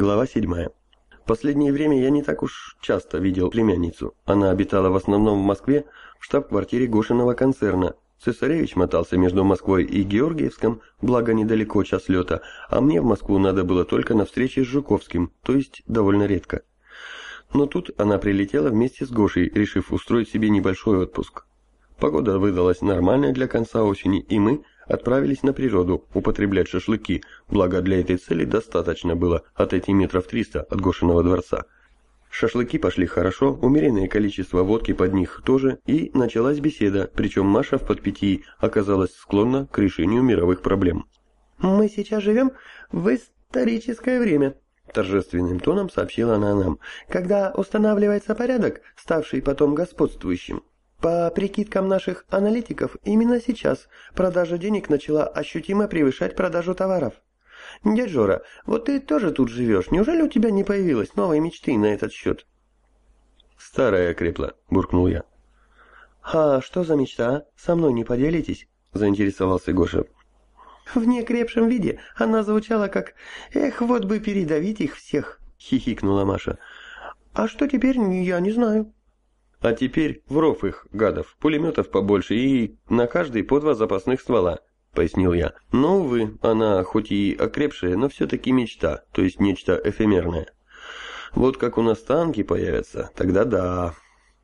Глава 7. Последнее время я не так уж часто видел племянницу. Она обитала в основном в Москве, в штаб-квартире Гошиного концерна. Цесаревич мотался между Москвой и Георгиевском, благо недалеко час лета, а мне в Москву надо было только на встрече с Жуковским, то есть довольно редко. Но тут она прилетела вместе с Гошей, решив устроить себе небольшой отпуск. Погода выдалась нормальная для конца осени, и мы отправились на природу употреблять шашлыки, благо для этой цели достаточно было отойти метров 300 от Гошиного дворца. Шашлыки пошли хорошо, умеренное количество водки под них тоже, и началась беседа, причем Маша в подпитии оказалась склонна к решению мировых проблем. «Мы сейчас живем в историческое время», — торжественным тоном сообщила она нам, «когда устанавливается порядок, ставший потом господствующим. По прикидкам наших аналитиков, именно сейчас продажа денег начала ощутимо превышать продажу товаров. Дядь Жора, вот ты тоже тут живешь, неужели у тебя не появилось новой мечты на этот счет?» «Старая окрепла», — буркнул я. «А что за мечта? Со мной не поделитесь?» — заинтересовался Гоша. «В неокрепшем виде она звучала как «Эх, вот бы передавить их всех», — хихикнула Маша. «А что теперь, я не знаю». «А теперь в ров их, гадов, пулеметов побольше и на каждый по 2 запасных ствола», — пояснил я. «Но, увы, она хоть и окрепшая, но все-таки мечта, то есть нечто эфемерное. Вот как у нас танки появятся, тогда да».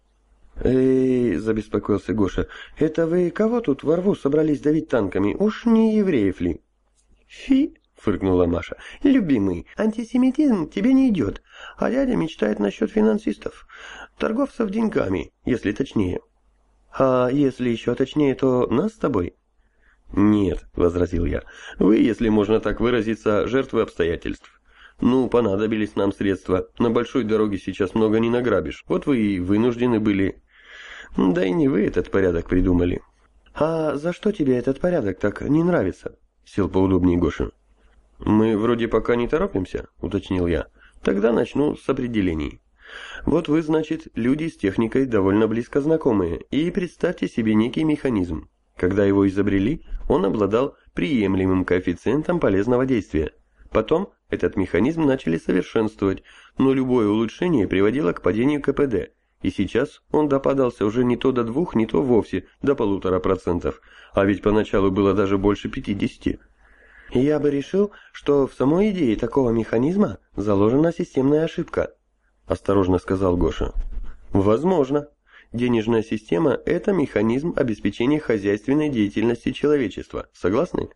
Забеспокоился Гоша, это вы кого тут во рву собрались давить танками? Уж не евреев ли? «Фи!» — фыркнула Маша. «Любимый, антисемитизм тебе не идет, а дядя мечтает насчет финансистов, торговцев деньгами, если точнее». «А если еще точнее, то нас с тобой?» «Нет», — возразил я, — «вы, если можно так выразиться, жертвы обстоятельств. Ну, понадобились нам средства, на большой дороге сейчас много не награбишь, вот вы и вынуждены были. Да и не вы этот порядок придумали». «А за что тебе этот порядок так не нравится?» — сел поудобнее Гоша. «Мы вроде пока не торопимся», — уточнил я. «Тогда начну с определений. Вот вы, значит, люди с техникой довольно близко знакомые, и представьте себе некий механизм. Когда его изобрели, он обладал приемлемым коэффициентом полезного действия. Потом этот механизм начали совершенствовать, но любое улучшение приводило к падению КПД, и сейчас он допадался уже не то до 2, не то вовсе до 1,5%, а ведь поначалу было даже больше 50%. «Я бы решил, что в самой идее такого механизма заложена системная ошибка», — осторожно сказал Гоша. «Возможно. Денежная система – это механизм обеспечения хозяйственной деятельности человечества. Согласны?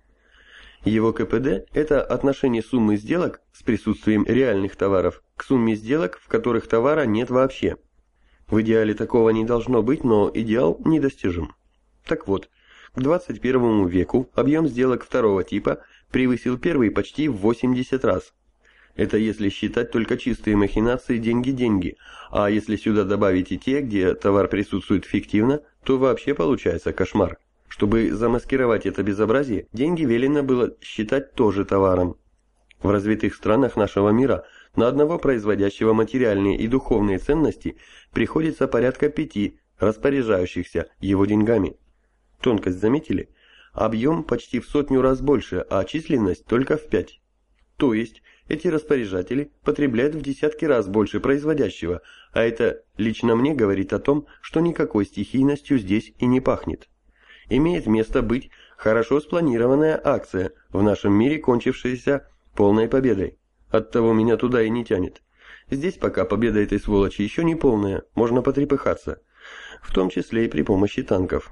Его КПД – это отношение суммы сделок с присутствием реальных товаров к сумме сделок, в которых товара нет вообще. В идеале такого не должно быть, но идеал недостижим. Так вот, к 21 веку объем сделок второго типа превысил первый почти в 80 раз. Это если считать только чистые махинации деньги-деньги, а если сюда добавить и те, где товар присутствует фиктивно, то вообще получается кошмар. Чтобы замаскировать это безобразие, деньги велено было считать тоже товаром. В развитых странах нашего мира на одного производящего материальные и духовные ценности приходится порядка 5 распоряжающихся его деньгами. Тонкость заметили? Объем почти в 100 раз больше, а численность только в 5. То есть эти распоряжатели потребляют в десятки раз больше производящего, а это лично мне говорит о том, что никакой стихийностью здесь и не пахнет. Имеет место быть хорошо спланированная акция, в нашем мире кончившаяся полной победой. Оттого меня туда и не тянет. Здесь пока победа этой сволочи еще не полная, можно потрепыхаться, в том числе и при помощи танков.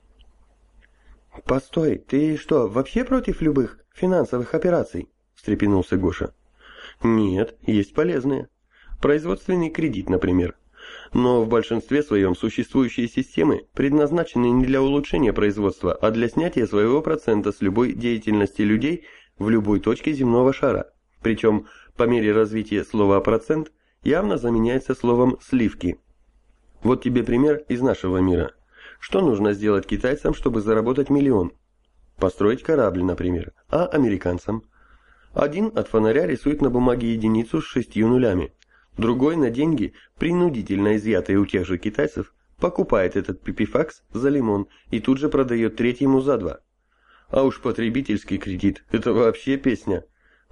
«Постой, ты что, вообще против любых финансовых операций?» – встрепенулся Гоша. «Нет, есть полезные. Производственный кредит, например. Но в большинстве своем существующие системы предназначены не для улучшения производства, а для снятия своего процента с любой деятельности людей в любой точке земного шара. Причем по мере развития слова «процент» явно заменяется словом «сливки». Вот тебе пример из нашего мира. Что нужно сделать китайцам, чтобы заработать миллион? Построить корабль, например. А американцам? Один от фонаря рисует на бумаге единицу с 6 нулями. Другой на деньги, принудительно изъятые у тех же китайцев, покупает этот пипифакс за лимон и тут же продает третьему за 2. А уж потребительский кредит – это вообще песня.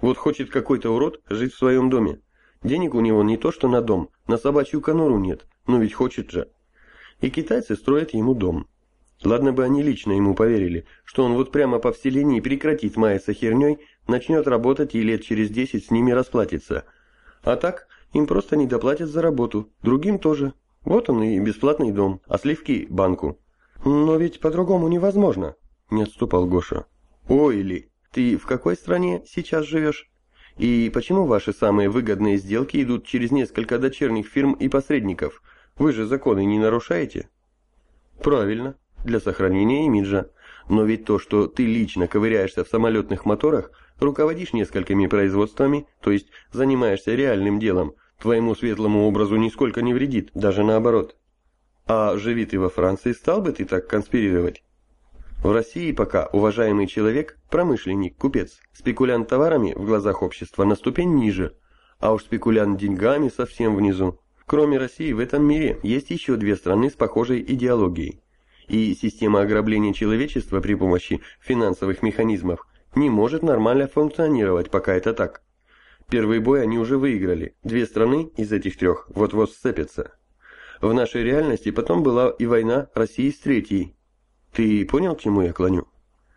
Вот хочет какой-то урод жить в своем доме. Денег у него не то что на дом, на собачью конуру нет, но ведь хочет же. И китайцы строят ему дом. Ладно бы они лично ему поверили, что он вот прямо по вселенной прекратит маяться херней, начнет работать и лет через 10 с ними расплатится. А так, им просто не доплатят за работу, другим тоже. Вот он и бесплатный дом, а сливки – банку. «Но ведь по-другому невозможно», – не отступал Гоша. «Ой, Ли, ты в какой стране сейчас живешь? И почему ваши самые выгодные сделки идут через несколько дочерних фирм и посредников? Вы же законы не нарушаете?» «Правильно, для сохранения имиджа. Но ведь то, что ты лично ковыряешься в самолетных моторах, руководишь несколькими производствами, то есть занимаешься реальным делом, твоему светлому образу нисколько не вредит, даже наоборот. А живи ты во Франции, стал бы ты так конспирировать? В России пока уважаемый человек, промышленник, купец, спекулянт товарами в глазах общества на ступень ниже, а уж спекулянт деньгами совсем внизу. Кроме России в этом мире есть еще две страны с похожей идеологией. И система ограбления человечества при помощи финансовых механизмов не может нормально функционировать, пока это так. Первый бой они уже выиграли, две страны из этих трех вот-вот сцепятся. В нашей реальности потом была и война России с третьей. Ты понял, к чему я клоню?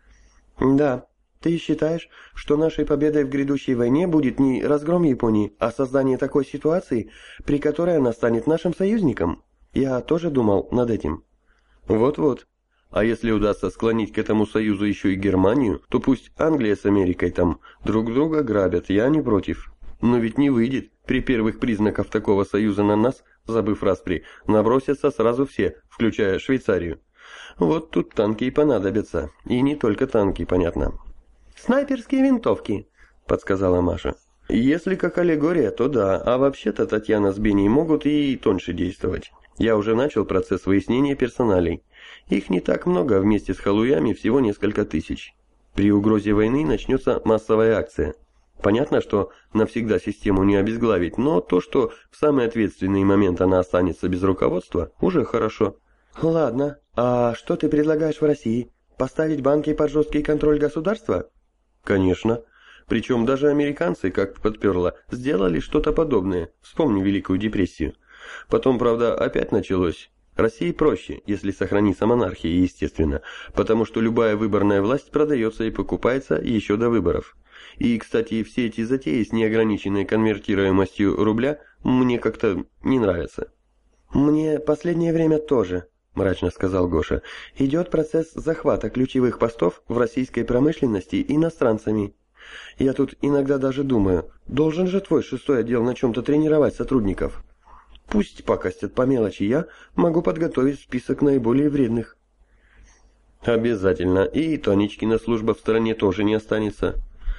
Да. Ты считаешь, что нашей победой в грядущей войне будет не разгром Японии, а создание такой ситуации, при которой она станет нашим союзником? Я тоже думал над этим. Вот-вот. А если удастся склонить к этому союзу еще и Германию, то пусть Англия с Америкой там друг друга грабят, я не против. Но ведь не выйдет. При первых признаках такого союза на нас, забыв распри, набросятся сразу все, включая Швейцарию. Вот тут танки и понадобятся. И не только танки, понятно. «Снайперские винтовки», — подсказала Маша. «Если как аллегория, то да, а вообще-то Татьяна с Беней могут и тоньше действовать. Я уже начал процесс выяснения персоналей. Их не так много, вместе с халуями всего несколько тысяч. При угрозе войны начнется массовая акция. Понятно, что навсегда систему не обезглавить, но то, что в самый ответственный момент она останется без руководства, уже хорошо». «Ладно, а что ты предлагаешь в России? Поставить банки под жесткий контроль государства?» «Конечно. Причем даже американцы, как подперло, сделали что-то подобное. Вспомни Великую депрессию. Потом, правда, опять началось. России проще, если сохранится монархия, естественно, потому что любая выборная власть продается и покупается еще до выборов. И, кстати, все эти затеи с неограниченной конвертируемостью рубля мне как-то не нравятся». «Мне последнее время тоже», — мрачно сказал Гоша. «Идет процесс захвата ключевых постов в российской промышленности иностранцами. Я тут иногда даже думаю, должен же твой шестой отдел на чем-то тренировать сотрудников. Пусть пакостят по мелочи, я могу подготовить список наиболее вредных». «Обязательно. И Тонечкина служба в стороне тоже не останется».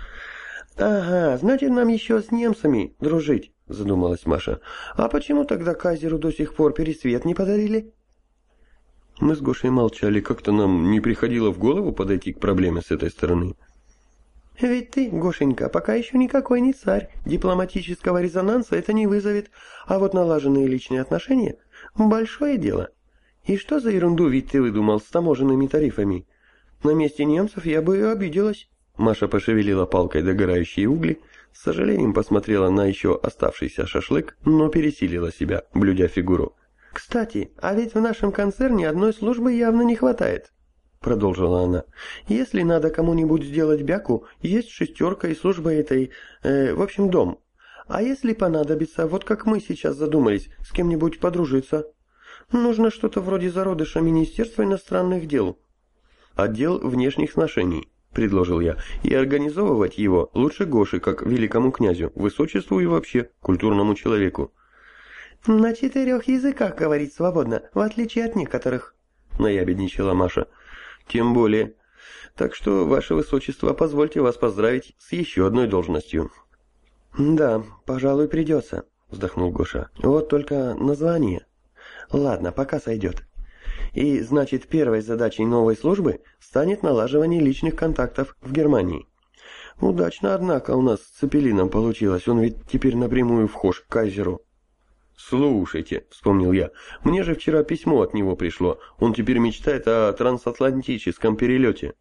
«Ага, значит, нам еще с немцами дружить», — задумалась Маша. «А почему тогда Кайзеру до сих пор пересвет не подарили?» Мы с Гошей молчали, как-то нам не приходило в голову подойти к проблеме с этой стороны. «Ведь ты, Гошенька, пока еще никакой не царь, дипломатического резонанса это не вызовет, а вот налаженные личные отношения – большое дело. И что за ерунду ведь ты выдумал с таможенными тарифами? На месте немцев я бы и обиделась». Маша пошевелила палкой догорающие угли, с сожалением посмотрела на еще оставшийся шашлык, но пересилила себя, блюдя фигуру. «Кстати, а ведь в нашем концерне одной службы явно не хватает», — продолжила она. «Если надо кому-нибудь сделать бяку, есть шестерка и служба этой, в общем, дом. А если понадобится, вот как мы сейчас задумались, с кем-нибудь подружиться? Нужно что-то вроде зародыша Министерства иностранных дел». «Отдел внешних сношений», — предложил я, — «и организовывать его лучше Гоше, как великому князю, высочеству и вообще культурному человеку». «На 4 языках говорить свободно, в отличие от некоторых», — наябедничала Маша. «Тем более. Так что, ваше высочество, позвольте вас поздравить с еще одной должностью». «Да, пожалуй, придется», — вздохнул Гоша. «Вот только название. Ладно, пока сойдет. И, значит, первой задачей новой службы станет налаживание личных контактов в Германии. Удачно, однако, у нас с Цепелином получилось, он ведь теперь напрямую вхож к Кайзеру». «Слушайте», — вспомнил я, — «мне же вчера письмо от него пришло, он теперь мечтает о трансатлантическом перелете».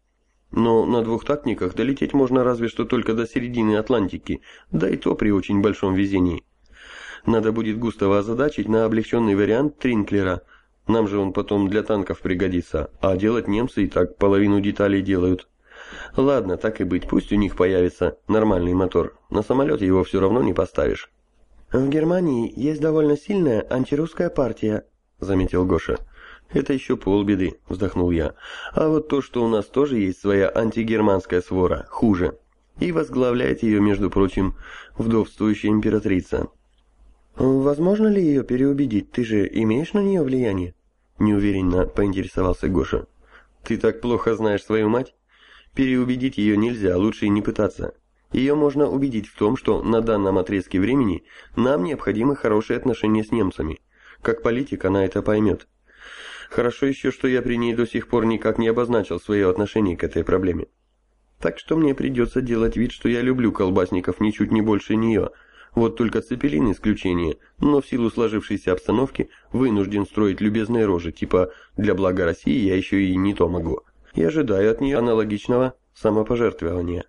Но на двухтактниках долететь можно разве что только до середины Атлантики, да и то при очень большом везении. Надо будет Густава озадачить на облегченный вариант Тринклера. Нам же он потом для танков пригодится, а делать немцы и так половину деталей делают. Ладно, так и быть, пусть у них появится нормальный мотор. На самолет его все равно не поставишь. В Германии есть довольно сильная антирусская партия, заметил Гоша. Это еще полбеды, вздохнул я. А вот то, что у нас тоже есть своя антигерманская свора, хуже. И возглавляет ее, между прочим, вдовствующая императрица. Возможно ли ее переубедить? Ты же имеешь на нее влияние? Неуверенно поинтересовался Гоша. Ты так плохо знаешь свою мать? Переубедить ее нельзя, лучше и не пытаться. Ее можно убедить в том, что на данном отрезке времени нам необходимы хорошие отношения с немцами. Как политик она это поймет. Хорошо еще, что я при ней до сих пор никак не обозначил свое отношение к этой проблеме. Так что мне придется делать вид, что я люблю колбасников ничуть не больше нее. Вот только Цепелин исключение, но в силу сложившейся обстановки вынужден строить любезные рожи, типа «для блага России я еще и не то могу». И ожидаю от нее аналогичного самопожертвования.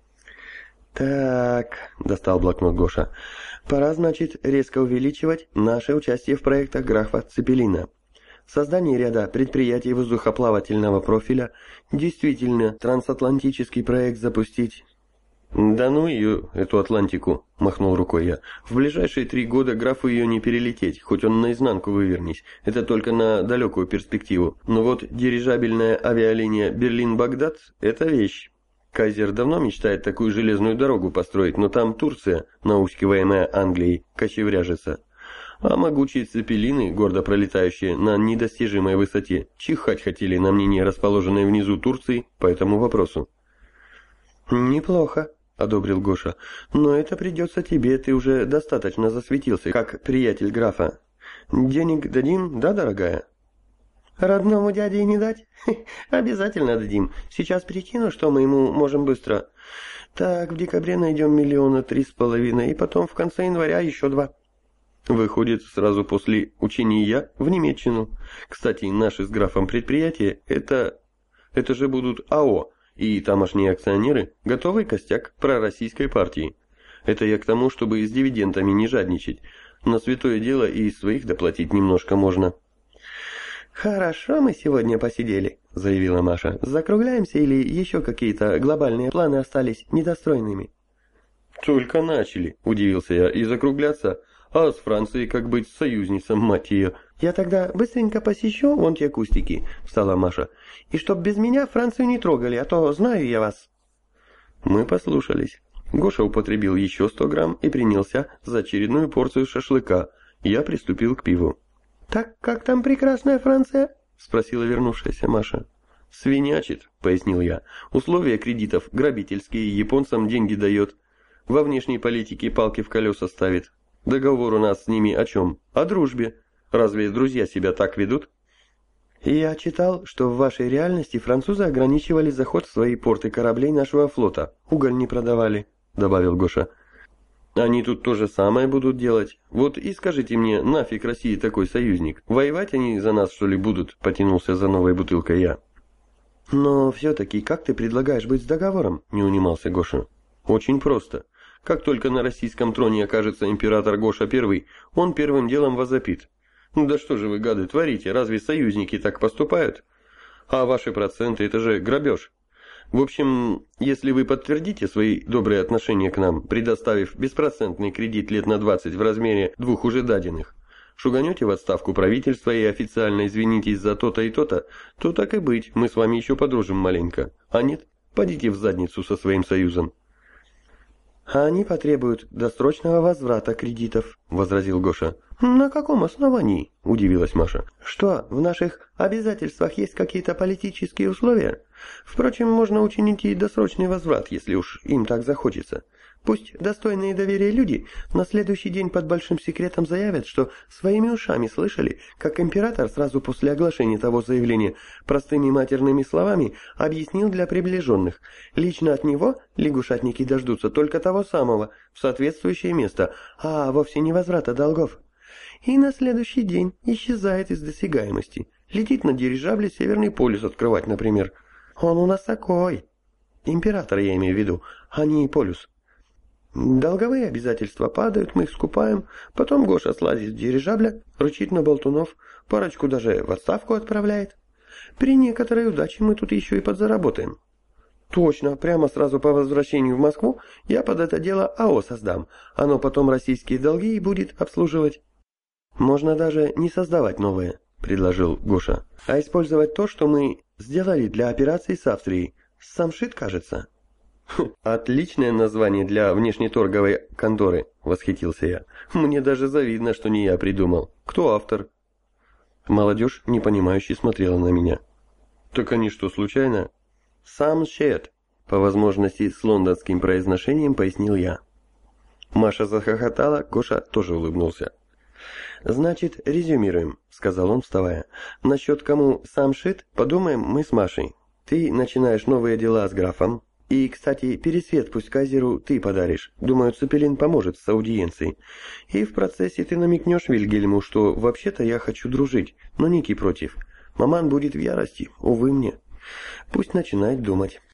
«Так», — достал блокнот Гоша, — «пора, значит, резко увеличивать наше участие в проектах графа Цепелина. Создание ряда предприятий воздухоплавательного профиля, действительно трансатлантический проект запустить». «Да ну ее, эту Атлантику», — махнул рукой я. «В ближайшие 3 года графу ее не перелететь, хоть он наизнанку вывернись. Это только на далекую перспективу. Но вот дирижабельная авиалиния Берлин-Багдад — это вещь. Кайзер давно мечтает такую железную дорогу построить, но там Турция, наускиваемая Англией, кочевряжется. А могучие цепелины, гордо пролетающие на недостижимой высоте, чихать хотели на мнение расположенной внизу Турции по этому вопросу». «Неплохо», — одобрил Гоша, — «но это придется тебе, ты уже достаточно засветился, как приятель графа. Денег дадим, да, дорогая?» «Родному дяде и не дать? Обязательно дадим. Сейчас прикину, что мы ему можем быстро. Так, в декабре найдем 3,5 миллиона, и потом в конце января еще 2. Выходит, сразу после учения в Немеччину. Кстати, наши с графом предприятия, это же будут АО, и тамошние акционеры – готовый костяк пророссийской партии. Это я к тому, чтобы с дивидендами не жадничать. На святое дело и из своих доплатить немножко можно. «Хорошо мы сегодня посидели», — заявила Маша. «Закругляемся или еще какие-то глобальные планы остались недостроенными?» «Только начали», — удивился я, — «и закругляться? А с Францией как быть союзницам, мать ее?» «Я тогда быстренько посещу вон те кустики», — встала Маша. «И чтоб без меня Францию не трогали, а то знаю я вас». Мы послушались. Гоша употребил еще 100 грамм и принялся за очередную порцию шашлыка. Я приступил к пиву. «Так как там прекрасная Франция?» — спросила вернувшаяся Маша. «Свинячит», — пояснил я. «Условия кредитов грабительские, японцам деньги дает. Во внешней политике палки в колеса ставит. Договор у нас с ними о чем? О дружбе. Разве друзья себя так ведут?» «Я читал, что в вашей реальности французы ограничивали заход в свои порты кораблей нашего флота. Уголь не продавали», — добавил Гоша. «Они тут то же самое будут делать. Вот и скажите мне, нафиг России такой союзник? Воевать они за нас, что ли, будут?» — потянулся за новой бутылкой я. «Но все-таки как ты предлагаешь быть с договором?» — не унимался Гоша. «Очень просто. Как только на российском троне окажется император Гоша I, он первым делом возопит: да что же вы, гады, творите? Разве союзники так поступают? А ваши проценты — это же грабеж. В общем, если вы подтвердите свои добрые отношения к нам, предоставив беспроцентный кредит лет на 20 в размере 2 уже даденных, шуганете в отставку правительства и официально извинитесь за то-то и то-то, то так и быть, мы с вами еще подружим маленько. А нет, подите в задницу со своим союзом». «А они потребуют досрочного возврата кредитов», — возразил Гоша. «На каком основании?» — удивилась Маша. «Что, в наших обязательствах есть какие-то политические условия? Впрочем, можно учинить и досрочный возврат, если уж им так захочется. Пусть достойные доверия люди на следующий день под большим секретом заявят, что своими ушами слышали, как император сразу после оглашения того заявления простыми матерными словами объяснил для приближенных. Лично от него лягушатники дождутся только того самого, в соответствующее место, а вовсе не возврата долгов. И на следующий день исчезает из досягаемости. Летит на дирижабле Северный полюс открывать, например. Он у нас такой. Император я имею в виду, а не полюс. Долговые обязательства падают, мы их скупаем, потом Гоша слазит с дирижабля, рычит на болтунов, парочку даже в отставку отправляет. При некоторой удаче мы тут еще и подзаработаем. Точно, прямо сразу по возвращению в Москву я под это дело АО создам, оно потом российские долги и будет обслуживать. Можно даже не создавать новые, предложил Гоша, а использовать то, что мы сделали для операции с Австрией. Самшит, кажется. «Отличное название для внешнеторговой конторы», — восхитился я. «Мне даже завидно, что не я придумал. Кто автор?» Молодежь непонимающе смотрела на меня. «Так они что, случайно?» «Самшит», — по возможности с лондонским произношением пояснил я. Маша захохотала, Гоша тоже улыбнулся. «Значит, резюмируем», — сказал он, вставая. «Насчет кому Самшит, подумаем мы с Машей. Ты начинаешь новые дела с графом. И, кстати, пересвет пусть Казеру ты подаришь. Думаю, Цепелин поможет с аудиенцией. И в процессе ты намекнешь Вильгельму, что вообще-то я хочу дружить, но Ники против. Маман будет в ярости, увы мне. Пусть начинает думать».